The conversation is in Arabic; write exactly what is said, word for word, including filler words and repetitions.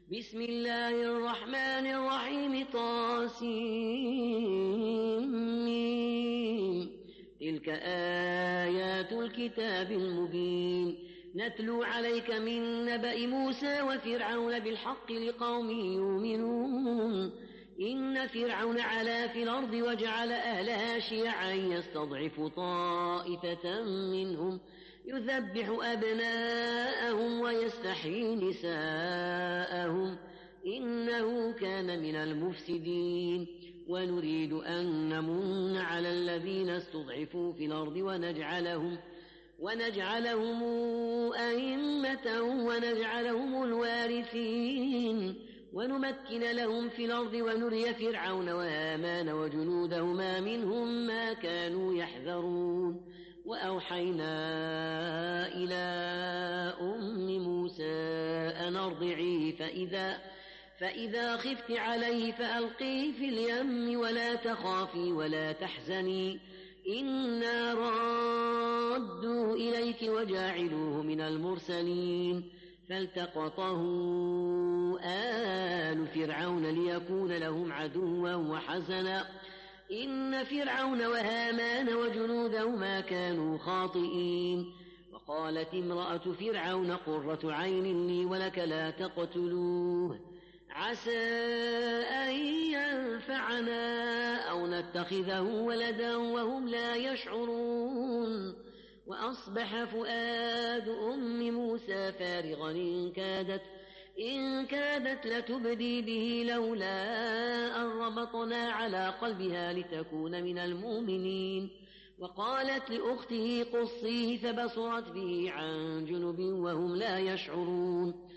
بسم الله الرحمن الرحيم طاسيم تلك آيات الكتاب المبين نتلو عليك من نبأ موسى وفرعون بالحق لقوم يؤمنون إن فرعون علا في الأرض وجعل أهلها شيعا يستضعف طائفة منهم يذبح أبناءهم ويستحيي نساءهم إنه كان من المفسدين ونريد أن نمن على الذين استضعفوا في الأرض ونجعلهم ونجعلهم أئمة ونجعلهم الوارثين ونمكن لهم في الأرض ونري فرعون وهامان وجنودهما منهم ما كانوا يحذرون وأوحينا إلى أم موسى أن أرضعيه فإذا, فإذا خفت عليه فألقيه في اليم ولا تخافي ولا تحزني إنا رادوا إليك وجاعلوه من المرسلين فالتقطه آل فرعون ليكون لهم عدوا وحزنا إن فرعون وهامان وجنودهما كانوا خاطئين وقالت امرأة فرعون قرة عين لي ولك لا تقتلوه عسى أن ينفعنا أو نتخذه ولدا وهم لا يشعرون وأصبح فؤاد أم موسى فارغا إن كادت, إن كادت لتبدي به لولا أن ربطنا على قلبها لتكون من المؤمنين وقالت لأخته قصيه فبصرت به عن جنب وهم لا يشعرون